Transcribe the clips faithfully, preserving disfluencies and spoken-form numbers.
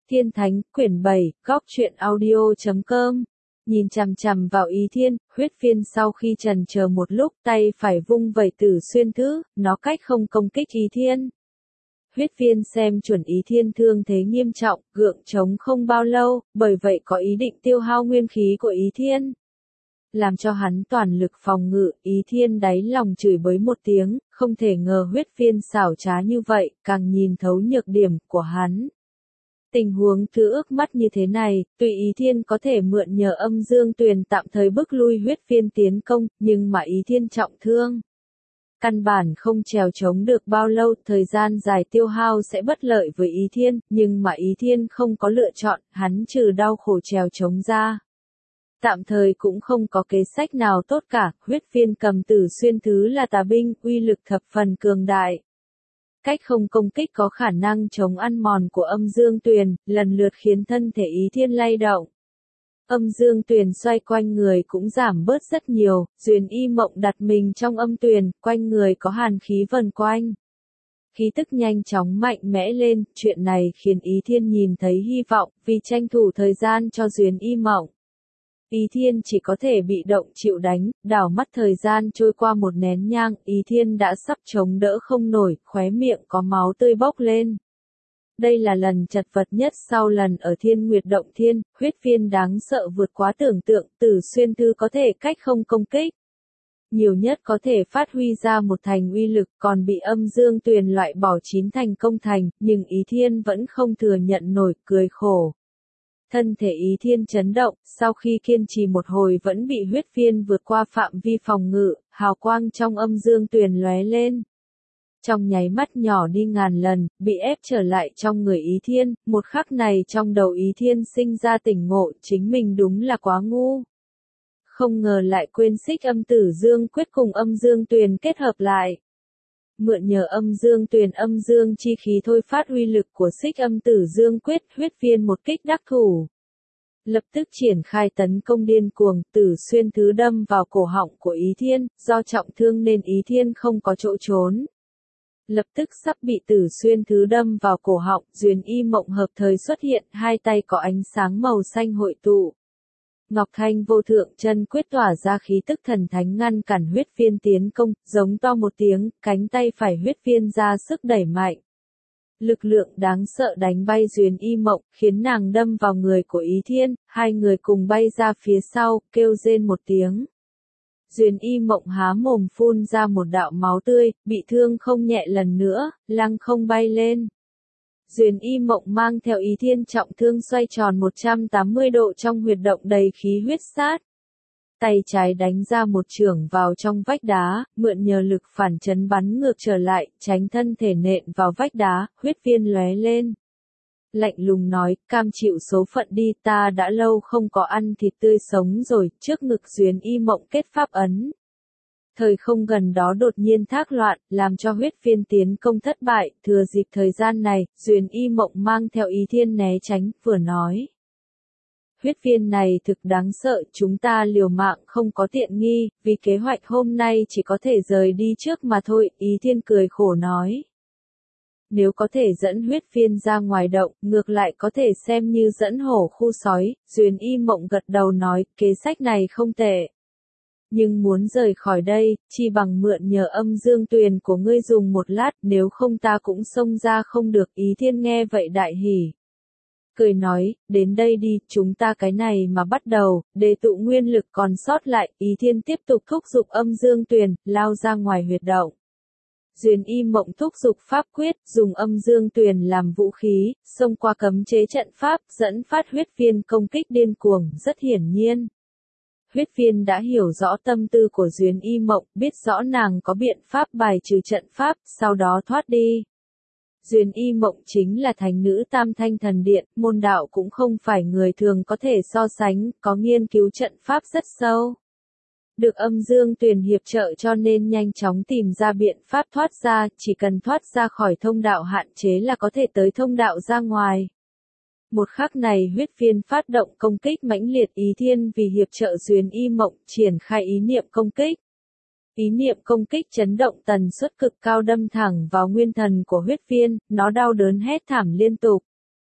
Thiên Thánh, quyển bảy, góc truyện audio chấm com. Nhìn chằm chằm vào Ý Thiên, huyết phiên sau khi trần chờ một lúc, tay phải vung vẩy Tử Xuyên Thứ, nó cách không công kích Ý Thiên. Huyết phiên xem chuẩn Ý Thiên thương thế nghiêm trọng, gượng chống không bao lâu, bởi vậy có ý định tiêu hao nguyên khí của Ý Thiên. Làm cho hắn toàn lực phòng ngự, Ý Thiên đáy lòng chửi bới một tiếng, không thể ngờ huyết phiên xảo trá như vậy, càng nhìn thấu nhược điểm của hắn. Tình huống thứ ước mắt như thế này, tuy Ý Thiên có thể mượn nhờ Âm Dương Tuyền tạm thời bức lui huyết phiên tiến công, nhưng mà Ý Thiên trọng thương. Căn bản không trèo chống được bao lâu, thời gian dài tiêu hao sẽ bất lợi với Ý Thiên, nhưng mà Ý Thiên không có lựa chọn, hắn trừ đau khổ trèo chống ra. Tạm thời cũng không có kế sách nào tốt cả, huyết phiên cầm Tử Xuyên Thứ là tà binh, uy lực thập phần cường đại. Cách không công kích có khả năng chống ăn mòn của Âm Dương Tuyền, lần lượt khiến thân thể Ý Thiên lay động. Âm Dương Tuyền xoay quanh người cũng giảm bớt rất nhiều, Duyên Y Mộng đặt mình trong âm tuyền, quanh người có hàn khí vần quanh. Khí tức nhanh chóng mạnh mẽ lên, chuyện này khiến Ý Thiên nhìn thấy hy vọng, vì tranh thủ thời gian cho Duyên Y Mộng. Ý Thiên chỉ có thể bị động chịu đánh, đảo mắt thời gian trôi qua một nén nhang, Ý Thiên đã sắp chống đỡ không nổi, khóe miệng có máu tươi bốc lên. Đây là lần chật vật nhất sau lần ở Thiên Nguyệt Động Thiên, huyết phiên đáng sợ vượt quá tưởng tượng, Tử Xuyên Thư có thể cách không công kích. Nhiều nhất có thể phát huy ra một thành uy lực, còn bị Âm Dương Tuyền loại bỏ chín thành công thành, nhưng Ý Thiên vẫn không thừa nhận nổi, cười khổ. Thân thể Ý Thiên chấn động, sau khi kiên trì một hồi vẫn bị huyết phiên vượt qua phạm vi phòng ngự, hào quang trong Âm Dương Tuyền lóe lên. Trong nháy mắt nhỏ đi ngàn lần, bị ép trở lại trong người Ý Thiên, một khắc này trong đầu Ý Thiên sinh ra tỉnh ngộ, chính mình đúng là quá ngu. Không ngờ lại quên xích âm tử dương quyết cùng Âm Dương Tuyền kết hợp lại. Mượn nhờ Âm Dương Tuyền âm dương chi khí thôi phát uy lực của xích âm tử dương quyết, huyết phiên một kích đắc thủ. Lập tức triển khai tấn công điên cuồng, Tử Xuyên Thứ đâm vào cổ họng của Ý Thiên, do trọng thương nên Ý Thiên không có chỗ trốn. Lập tức sắp bị Tử Xuyên Thứ đâm vào cổ họng, Duyên Y Mộng hợp thời xuất hiện, hai tay có ánh sáng màu xanh hội tụ. Ngọc Thanh vô thượng chân quyết tỏa ra khí tức thần thánh ngăn cản huyết phiên tiến công, giống to một tiếng, cánh tay phải huyết phiên ra sức đẩy mạnh. Lực lượng đáng sợ đánh bay Duyên Y Mộng, khiến nàng đâm vào người của Ý Thiên, hai người cùng bay ra phía sau, kêu rên một tiếng. Duyên Y Mộng há mồm phun ra một đạo máu tươi, bị thương không nhẹ lần nữa, lăng không bay lên. Duyên Y Mộng mang theo Ý Thiên trọng thương xoay tròn một trăm tám mươi độ trong huyệt động đầy khí huyết sát. Tay trái đánh ra một chưởng vào trong vách đá, mượn nhờ lực phản chấn bắn ngược trở lại, tránh thân thể nện vào vách đá, huyết viên lóe lên. Lạnh lùng nói, cam chịu số phận đi, ta đã lâu không có ăn thịt tươi sống rồi, trước ngực Duyên Y Mộng kết pháp ấn. Thời không gần đó đột nhiên thác loạn, làm cho huyết phiên tiến công thất bại, thừa dịp thời gian này, Duyên Y Mộng mang theo Ý Thiên né tránh, vừa nói. Huyết phiên này thực đáng sợ, chúng ta liều mạng không có tiện nghi, vì kế hoạch hôm nay chỉ có thể rời đi trước mà thôi, Ý Thiên cười khổ nói. Nếu có thể dẫn huyết phiên ra ngoài động, ngược lại có thể xem như dẫn hổ khu sói, Duyên Y Mộng gật đầu nói, kế sách này không tệ. Nhưng muốn rời khỏi đây, chi bằng mượn nhờ Âm Dương Tuyền của ngươi dùng một lát, nếu không ta cũng xông ra không được, Ý Thiên nghe vậy đại hỉ. Cười nói, đến đây đi, chúng ta cái này mà bắt đầu, để tụ nguyên lực còn sót lại, Ý Thiên tiếp tục thúc giục Âm Dương Tuyền, lao ra ngoài huyệt động. Duyên Y Mộng thúc giục pháp quyết, dùng Âm Dương Tuyền làm vũ khí, xông qua cấm chế trận pháp, dẫn phát huyết phiên công kích điên cuồng, rất hiển nhiên. Huyết phiên đã hiểu rõ tâm tư của Duyên Y Mộng, biết rõ nàng có biện pháp bài trừ trận pháp, sau đó thoát đi. Duyên Y Mộng chính là thánh nữ Tam Thanh Thần Điện, môn đạo cũng không phải người thường có thể so sánh, có nghiên cứu trận pháp rất sâu. Được Âm Dương Tuyền hiệp trợ cho nên nhanh chóng tìm ra biện pháp thoát ra, chỉ cần thoát ra khỏi thông đạo hạn chế là có thể tới thông đạo ra ngoài. Một khắc này huyết phiên phát động công kích mãnh liệt, Ý Thiên vì hiệp trợ Duyên Y Mộng triển khai ý niệm công kích. Ý niệm công kích chấn động tần suất cực cao đâm thẳng vào nguyên thần của huyết phiên, nó đau đớn hét thảm liên tục.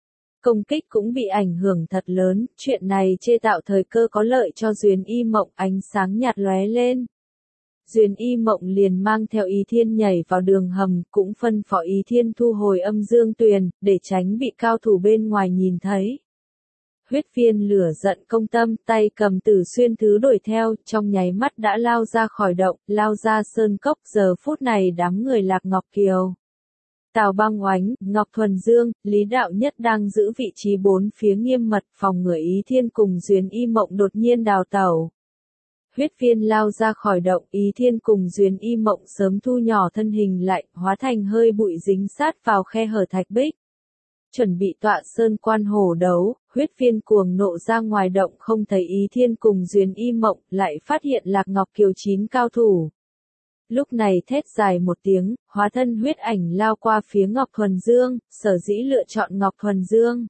công kích cũng bị ảnh hưởng thật lớn, chuyện này chê tạo thời cơ có lợi cho Duyến Y Mộng, ánh sáng nhạt lóe lên. Duyến Y Mộng liền mang theo Ý Thiên nhảy vào đường hầm, cũng phân phó Ý Thiên thu hồi âm dương tuyền, để tránh bị cao thủ bên ngoài nhìn thấy. Huyết Viên lửa giận công tâm, tay cầm Tử Xuyên Thứ đuổi theo, trong nháy mắt đã lao ra khỏi động, lao ra sơn cốc, giờ phút này đám người Lạc Ngọc Kiều. Tào Băng Oánh, Ngọc Thuần Dương, Lý Đạo Nhất đang giữ vị trí bốn phía nghiêm mật, phòng ngừa Ý Thiên cùng Duyến Y Mộng đột nhiên đào tẩu. Huyết Viên lao ra khỏi động, Ý Thiên cùng Duyến Y Mộng sớm thu nhỏ thân hình lại, hóa thành hơi bụi dính sát vào khe hở thạch bích. Chuẩn bị tọa sơn quan hổ đấu, Huyết Viên cuồng nộ ra ngoài động không thấy Ý Thiên cùng Duyến Y Mộng, lại phát hiện Lạc Ngọc Kiều chín cao thủ. Lúc này thét dài một tiếng, hóa thân huyết ảnh lao qua phía Ngọc Thuần Dương, sở dĩ lựa chọn Ngọc Thuần Dương.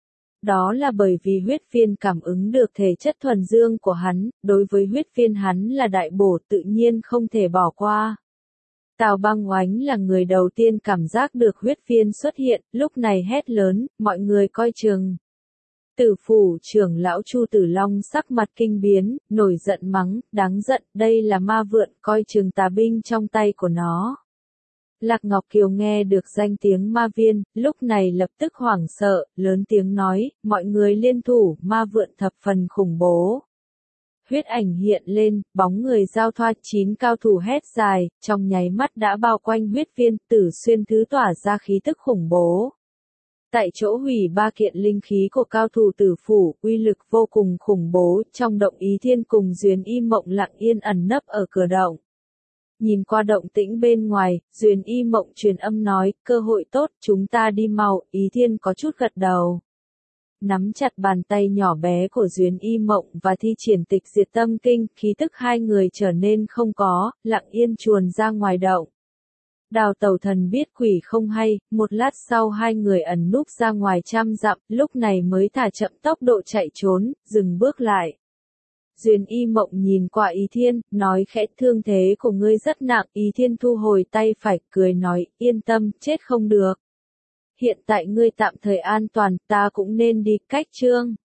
Đó là bởi vì Huyết Viên cảm ứng được thể chất thuần dương của hắn, đối với Huyết Viên hắn là đại bổ tự nhiên không thể bỏ qua. Tào Băng Oánh là người đầu tiên cảm giác được Huyết Viên xuất hiện, lúc này hét lớn, mọi người coi chừng. Tử phủ trưởng lão Chu Tử Long sắc mặt kinh biến, nổi giận mắng, đáng giận, đây là ma vượn, coi chừng tà binh trong tay của nó. Lạc Ngọc Kiều nghe được danh tiếng ma viên, lúc này lập tức hoảng sợ, lớn tiếng nói, mọi người liên thủ, ma vượn thập phần khủng bố. Huyết ảnh hiện lên, bóng người giao thoa, chín cao thủ hét dài, trong nháy mắt đã bao quanh Huyết Viên, Tử Xuyên Thứ tỏa ra khí tức khủng bố. Tại chỗ hủy ba kiện linh khí của cao thủ Tử phủ, uy lực vô cùng khủng bố, trong động Ý Thiên cùng Duyến Y Mộng lặng yên ẩn nấp ở cửa động. Nhìn qua động tĩnh bên ngoài, Duyến Y Mộng truyền âm nói, cơ hội tốt, chúng ta đi mau, Ý Thiên có chút gật đầu. Nắm chặt bàn tay nhỏ bé của Duyến Y Mộng và thi triển tịch diệt tâm kinh, khí tức hai người trở nên không có, lặng yên chuồn ra ngoài động. Đào Tẩu Thần biết quỷ không hay, một lát sau hai người ẩn núp ra ngoài trăm dặm, lúc này mới thả chậm tốc độ chạy trốn, dừng bước lại. Duyến Y Mộng nhìn qua Ý Thiên, nói khẽ, thương thế của ngươi rất nặng, Ý Thiên thu hồi tay phải, cười nói, yên tâm, chết không được. Hiện tại ngươi tạm thời an toàn, ta cũng nên đi, cách chương.